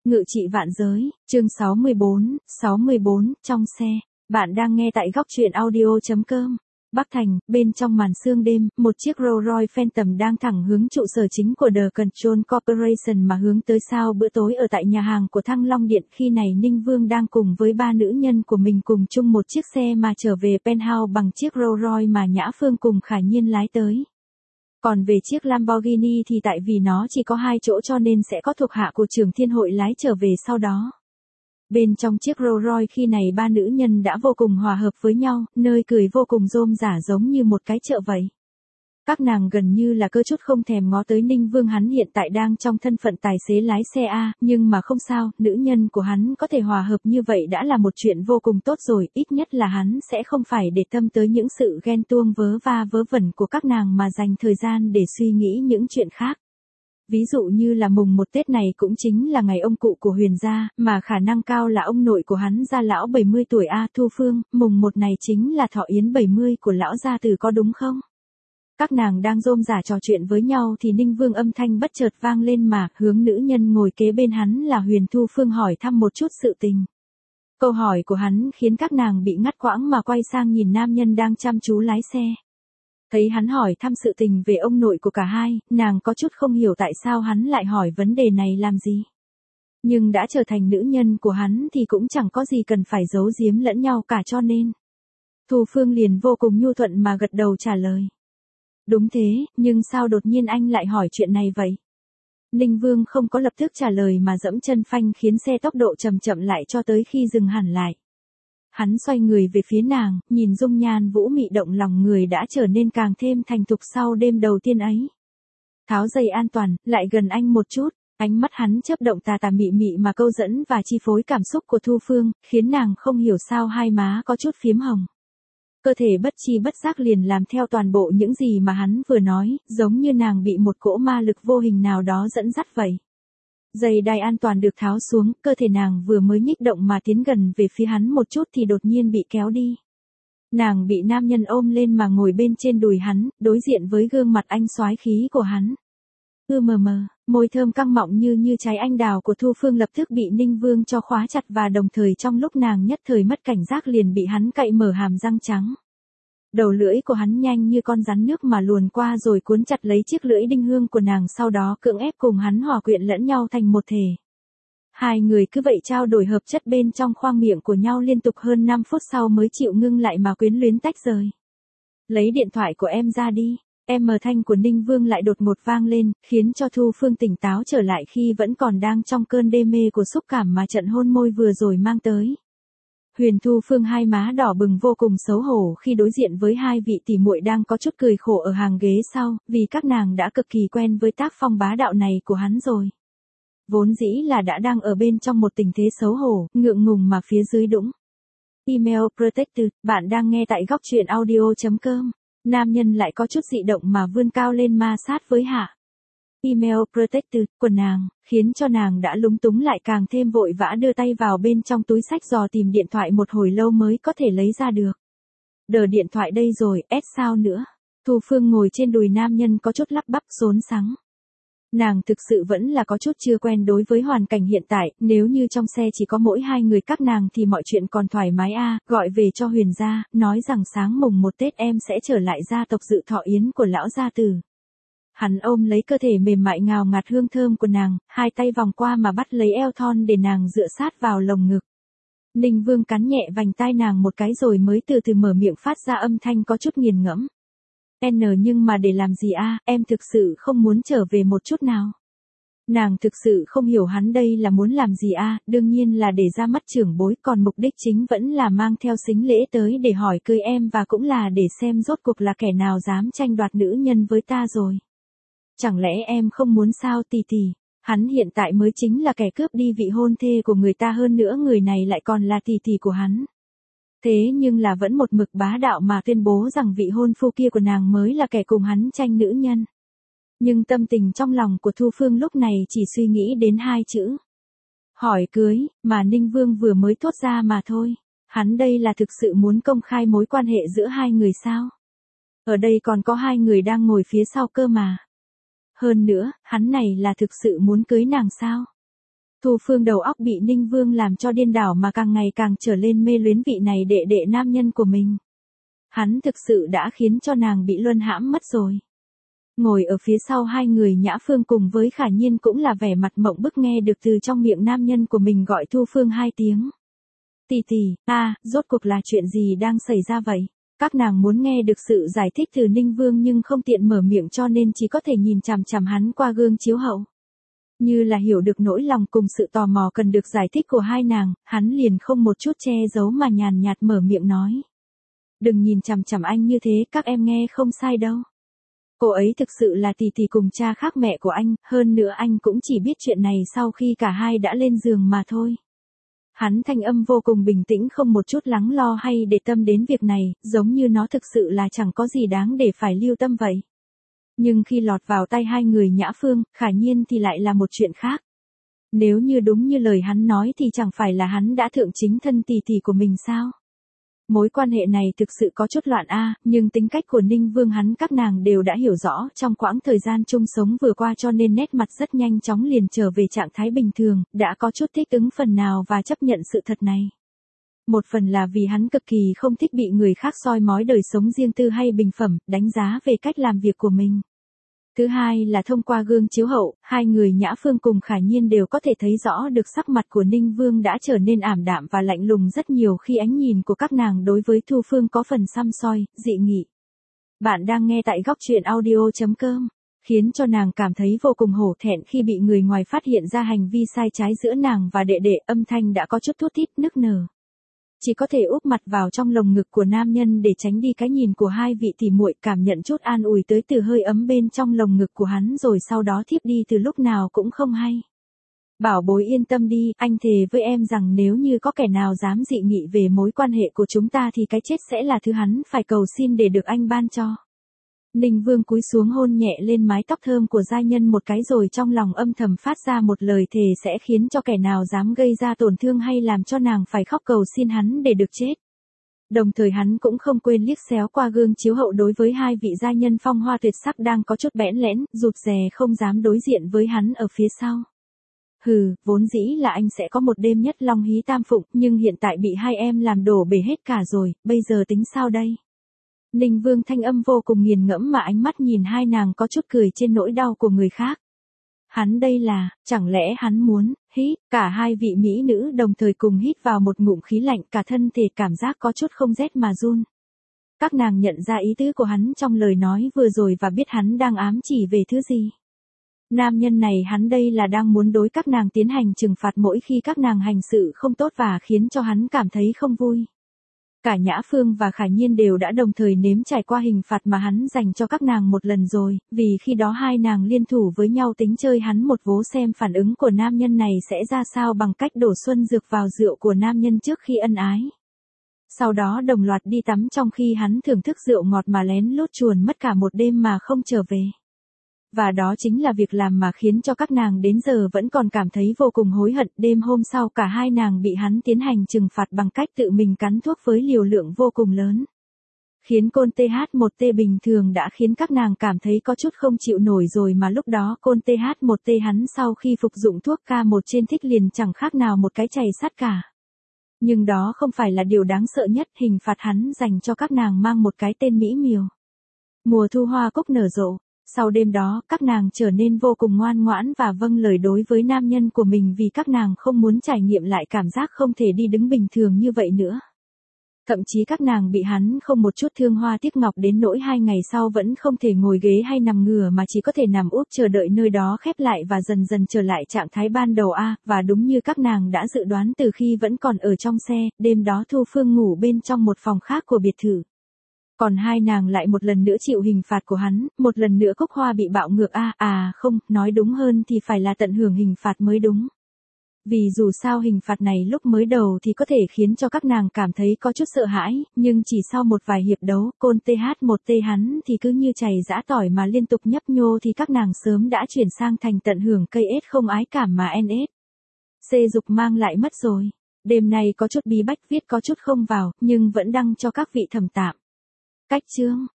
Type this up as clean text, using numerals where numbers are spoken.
Ngự trị vạn giới, chương 64, trong xe. Bạn đang nghe tại góc truyện audio.com. Bắc Thành, bên trong màn sương đêm, một chiếc Rolls Royce Phantom đang thẳng hướng trụ sở chính của The Control Corporation mà hướng tới sau bữa tối ở tại nhà hàng của Thăng Long Điện. Khi này Ninh Vương đang cùng với ba nữ nhân của mình cùng chung một chiếc xe mà trở về penthouse bằng chiếc Rolls Royce mà Nhã Phương cùng Khả Nhiên lái tới. Còn về chiếc Lamborghini thì tại vì nó chỉ có 2 chỗ cho nên sẽ có thuộc hạ của trưởng thiên hội lái trở về sau đó. Bên trong chiếc Rolls Royce khi này ba nữ nhân đã vô cùng hòa hợp với nhau, nơi cười vô cùng rôm rả giống như một cái chợ vậy. Các nàng gần như là cơ chút không thèm ngó tới Ninh Vương, hắn hiện tại đang trong thân phận tài xế lái xe A, nhưng mà không sao, nữ nhân của hắn có thể hòa hợp như vậy đã là một chuyện vô cùng tốt rồi, ít nhất là hắn sẽ không phải để tâm tới những sự ghen tuông vớ va vớ vẩn của các nàng mà dành thời gian để suy nghĩ những chuyện khác. Ví dụ như là mùng 1 Tết này cũng chính là ngày ông cụ của Huyền gia, mà khả năng cao là ông nội của hắn gia lão 70 tuổi A Thu Phương, mùng 1 này chính là thọ yến 70 của lão gia tử có đúng không? Các nàng đang rôm rả trò chuyện với nhau thì Ninh Vương âm thanh bất chợt vang lên mà hướng nữ nhân ngồi kế bên hắn là Huyền Thu Phương hỏi thăm một chút sự tình. Câu hỏi của hắn khiến các nàng bị ngắt quãng mà quay sang nhìn nam nhân đang chăm chú lái xe. Thấy hắn hỏi thăm sự tình về ông nội của cả hai, nàng có chút không hiểu tại sao hắn lại hỏi vấn đề này làm gì. Nhưng đã trở thành nữ nhân của hắn thì cũng chẳng có gì cần phải giấu giếm lẫn nhau cả cho nên. Thu Phương liền vô cùng nhu thuận mà gật đầu trả lời. Đúng thế, nhưng sao đột nhiên anh lại hỏi chuyện này vậy? Ninh Vương không có lập tức trả lời mà dẫm chân phanh khiến xe tốc độ chậm chậm lại cho tới khi dừng hẳn lại. Hắn xoay người về phía nàng, nhìn dung nhan vũ mị động lòng người đã trở nên càng thêm thành thục sau đêm đầu tiên ấy. Tháo dây an toàn, lại gần anh một chút, ánh mắt hắn chớp động tà tà mị mị mà câu dẫn và chi phối cảm xúc của Thu Phương, khiến nàng không hiểu sao hai má có chút phím hồng. Cơ thể bất chi bất giác liền làm theo toàn bộ những gì mà hắn vừa nói, giống như nàng bị một cỗ ma lực vô hình nào đó dẫn dắt vậy. Dây đai an toàn được tháo xuống, cơ thể nàng vừa mới nhích động mà tiến gần về phía hắn một chút thì đột nhiên bị kéo đi. Nàng bị nam nhân ôm lên mà ngồi bên trên đùi hắn, đối diện với gương mặt anh soái khí của hắn. Môi thơm căng mọng như trái anh đào của Thu Phương lập tức bị Ninh Vương cho khóa chặt và đồng thời trong lúc nàng nhất thời mất cảnh giác liền bị hắn cậy mở hàm răng trắng. Đầu lưỡi của hắn nhanh như con rắn nước mà luồn qua rồi cuốn chặt lấy chiếc lưỡi đinh hương của nàng, sau đó cưỡng ép cùng hắn hòa quyện lẫn nhau thành một thể. Hai người cứ vậy trao đổi hợp chất bên trong khoang miệng của nhau liên tục hơn 5 phút sau mới chịu ngưng lại mà quyến luyến tách rời. Lấy điện thoại của em ra đi. Thanh của Ninh Vương lại đột ngột vang lên, khiến cho Thu Phương tỉnh táo trở lại khi vẫn còn đang trong cơn đê mê của xúc cảm mà trận hôn môi vừa rồi mang tới. Huyền Thu Phương hai má đỏ bừng vô cùng xấu hổ khi đối diện với hai vị tỷ muội đang có chút cười khổ ở hàng ghế sau, vì các nàng đã cực kỳ quen với tác phong bá đạo này của hắn rồi. Vốn dĩ là đã đang ở bên trong một tình thế xấu hổ, ngượng ngùng mà phía dưới đũng. Email Protected, bạn đang nghe tại góc truyện audio.com. Nam nhân lại có chút dị động mà vươn cao lên ma sát với hạ. Email Protected của nàng, khiến cho nàng đã lúng túng lại càng thêm vội vã đưa tay vào bên trong túi xách dò tìm điện thoại một hồi lâu mới có thể lấy ra được. Đờ điện thoại đây rồi, sao nữa? Thu Phương ngồi trên đùi nam nhân có chút lắp bắp rốn sắng. Nàng thực sự vẫn là có chút chưa quen đối với hoàn cảnh hiện tại, nếu như trong xe chỉ có mỗi hai người các nàng thì mọi chuyện còn thoải mái gọi về cho Huyền gia, nói rằng sáng mùng 1 Tết em sẽ trở lại gia tộc dự thọ yến của lão gia tử. Hắn ôm lấy cơ thể mềm mại ngào ngạt hương thơm của nàng, hai tay vòng qua mà bắt lấy eo thon để nàng dựa sát vào lồng ngực. Ninh Vương cắn nhẹ vành tai nàng một cái rồi mới từ từ mở miệng phát ra âm thanh có chút nghiền ngẫm. Nhưng mà để làm gì em thực sự không muốn trở về một chút nào. Nàng thực sự không hiểu hắn đây là muốn làm gì đương nhiên là để ra mắt trưởng bối, còn mục đích chính vẫn là mang theo sính lễ tới để hỏi cưới em và cũng là để xem rốt cuộc là kẻ nào dám tranh đoạt nữ nhân với ta rồi. Chẳng lẽ em không muốn sao tỷ tỷ, hắn hiện tại mới chính là kẻ cướp đi vị hôn thê của người ta, hơn nữa người này lại còn là tỷ tỷ của hắn. Thế nhưng là vẫn một mực bá đạo mà tuyên bố rằng vị hôn phu kia của nàng mới là kẻ cùng hắn tranh nữ nhân. Nhưng tâm tình trong lòng của Thu Phương lúc này chỉ suy nghĩ đến hai chữ. Hỏi cưới, mà Ninh Vương vừa mới thốt ra mà thôi. Hắn đây là thực sự muốn công khai mối quan hệ giữa hai người sao? Ở đây còn có hai người đang ngồi phía sau cơ mà. Hơn nữa, hắn này là thực sự muốn cưới nàng sao? Thu Phương đầu óc bị Ninh Vương làm cho điên đảo mà càng ngày càng trở lên mê luyến vị này đệ đệ nam nhân của mình. Hắn thực sự đã khiến cho nàng bị luân hãm mất rồi. Ngồi ở phía sau hai người Nhã Phương cùng với Khả Nhiên cũng là vẻ mặt mộng bức nghe được từ trong miệng nam nhân của mình gọi Thu Phương hai tiếng. Tỷ tỷ, rốt cuộc là chuyện gì đang xảy ra vậy? Các nàng muốn nghe được sự giải thích từ Ninh Vương nhưng không tiện mở miệng cho nên chỉ có thể nhìn chằm chằm hắn qua gương chiếu hậu. Như là hiểu được nỗi lòng cùng sự tò mò cần được giải thích của hai nàng, hắn liền không một chút che giấu mà nhàn nhạt mở miệng nói. Đừng nhìn chằm chằm anh như thế, các em nghe không sai đâu. Cô ấy thực sự là tỷ tỷ cùng cha khác mẹ của anh, hơn nữa anh cũng chỉ biết chuyện này sau khi cả hai đã lên giường mà thôi. Hắn thanh âm vô cùng bình tĩnh không một chút lắng lo hay để tâm đến việc này, giống như nó thực sự là chẳng có gì đáng để phải lưu tâm vậy. Nhưng khi lọt vào tay hai người Nhã Phương, Khả Nhiên thì lại là một chuyện khác. Nếu như đúng như lời hắn nói thì chẳng phải là hắn đã thượng chính thân tỷ tỷ của mình sao? Mối quan hệ này thực sự có chút loạn nhưng tính cách của Ninh Vương hắn các nàng đều đã hiểu rõ trong quãng thời gian chung sống vừa qua cho nên nét mặt rất nhanh chóng liền trở về trạng thái bình thường, đã có chút thích ứng phần nào và chấp nhận sự thật này. Một phần là vì hắn cực kỳ không thích bị người khác soi mói đời sống riêng tư hay bình phẩm, đánh giá về cách làm việc của mình. Thứ hai là thông qua gương chiếu hậu, hai người Nhã Phương cùng Khả Nhiên đều có thể thấy rõ được sắc mặt của Ninh Vương đã trở nên ảm đạm và lạnh lùng rất nhiều khi ánh nhìn của các nàng đối với Thu Phương có phần săm soi, dị nghị. Bạn đang nghe tại góc truyện audio.com, khiến cho nàng cảm thấy vô cùng hổ thẹn khi bị người ngoài phát hiện ra hành vi sai trái giữa nàng và đệ đệ, âm thanh đã có chút thút thít nức nở. Chỉ có thể úp mặt vào trong lồng ngực của nam nhân để tránh đi cái nhìn của hai vị tỷ muội, cảm nhận chút an ủi tới từ hơi ấm bên trong lồng ngực của hắn rồi sau đó thiếp đi từ lúc nào cũng không hay. Bảo bối yên tâm đi, anh thề với em rằng nếu như có kẻ nào dám dị nghị về mối quan hệ của chúng ta thì cái chết sẽ là thứ hắn phải cầu xin để được anh ban cho. Ninh Vương cúi xuống hôn nhẹ lên mái tóc thơm của giai nhân một cái rồi trong lòng âm thầm phát ra một lời thề sẽ khiến cho kẻ nào dám gây ra tổn thương hay làm cho nàng phải khóc cầu xin hắn để được chết. Đồng thời hắn cũng không quên liếc xéo qua gương chiếu hậu đối với hai vị giai nhân phong hoa tuyệt sắc đang có chút bẽn lẽn, rụt rè không dám đối diện với hắn ở phía sau. Vốn dĩ là anh sẽ có một đêm nhất long hí tam phụng, nhưng hiện tại bị hai em làm đổ bể hết cả rồi, bây giờ tính sao đây? Ninh Vương thanh âm vô cùng nghiền ngẫm mà ánh mắt nhìn hai nàng có chút cười trên nỗi đau của người khác. Hắn đây là, chẳng lẽ hắn muốn, cả hai vị mỹ nữ đồng thời cùng hít vào một ngụm khí lạnh, cả thân thể cảm giác có chút không rét mà run. Các nàng nhận ra ý tứ của hắn trong lời nói vừa rồi và biết hắn đang ám chỉ về thứ gì. Nam nhân này hắn đây là đang muốn đối các nàng tiến hành trừng phạt mỗi khi các nàng hành sự không tốt và khiến cho hắn cảm thấy không vui. Cả Nhã Phương và Khả Nhiên đều đã đồng thời nếm trải qua hình phạt mà hắn dành cho các nàng một lần rồi, vì khi đó hai nàng liên thủ với nhau tính chơi hắn một vố xem phản ứng của nam nhân này sẽ ra sao bằng cách đổ xuân dược vào rượu của nam nhân trước khi ân ái. Sau đó đồng loạt đi tắm trong khi hắn thưởng thức rượu ngọt mà lén lút chuồn mất cả một đêm mà không trở về. Và đó chính là việc làm mà khiến cho các nàng đến giờ vẫn còn cảm thấy vô cùng hối hận. Đêm hôm sau cả hai nàng bị hắn tiến hành trừng phạt bằng cách tự mình cắn thuốc với liều lượng vô cùng lớn. Khiến côn TH1T bình thường đã khiến các nàng cảm thấy có chút không chịu nổi rồi mà lúc đó côn TH1T hắn sau khi phục dụng thuốc K1 trên thích liền chẳng khác nào một cái chày sắt cả. Nhưng đó không phải là điều đáng sợ nhất, hình phạt hắn dành cho các nàng mang một cái tên mỹ miều. Mùa thu hoa cúc nở rộ. Sau đêm đó, các nàng trở nên vô cùng ngoan ngoãn và vâng lời đối với nam nhân của mình vì các nàng không muốn trải nghiệm lại cảm giác không thể đi đứng bình thường như vậy nữa. Thậm chí các nàng bị hắn không một chút thương hoa tiếc ngọc đến nỗi 2 ngày sau vẫn không thể ngồi ghế hay nằm ngửa mà chỉ có thể nằm úp chờ đợi nơi đó khép lại và dần dần trở lại trạng thái ban đầu và đúng như các nàng đã dự đoán từ khi vẫn còn ở trong xe, đêm đó Thu Phương ngủ bên trong một phòng khác của biệt thự. Còn hai nàng lại một lần nữa chịu hình phạt của hắn, một lần nữa Cúc Hoa bị bạo ngược không, nói đúng hơn thì phải là tận hưởng hình phạt mới đúng. Vì dù sao hình phạt này lúc mới đầu thì có thể khiến cho các nàng cảm thấy có chút sợ hãi, nhưng chỉ sau một vài hiệp đấu, côn TH1T hắn thì cứ như chày giã tỏi mà liên tục nhấp nhô thì các nàng sớm đã chuyển sang thành tận hưởng cây ết không ái cảm mà NS. C dục mang lại mất rồi. Đêm nay có chút bí bách viết có chút không vào, nhưng vẫn đăng cho các vị thẩm tạm. Cách chương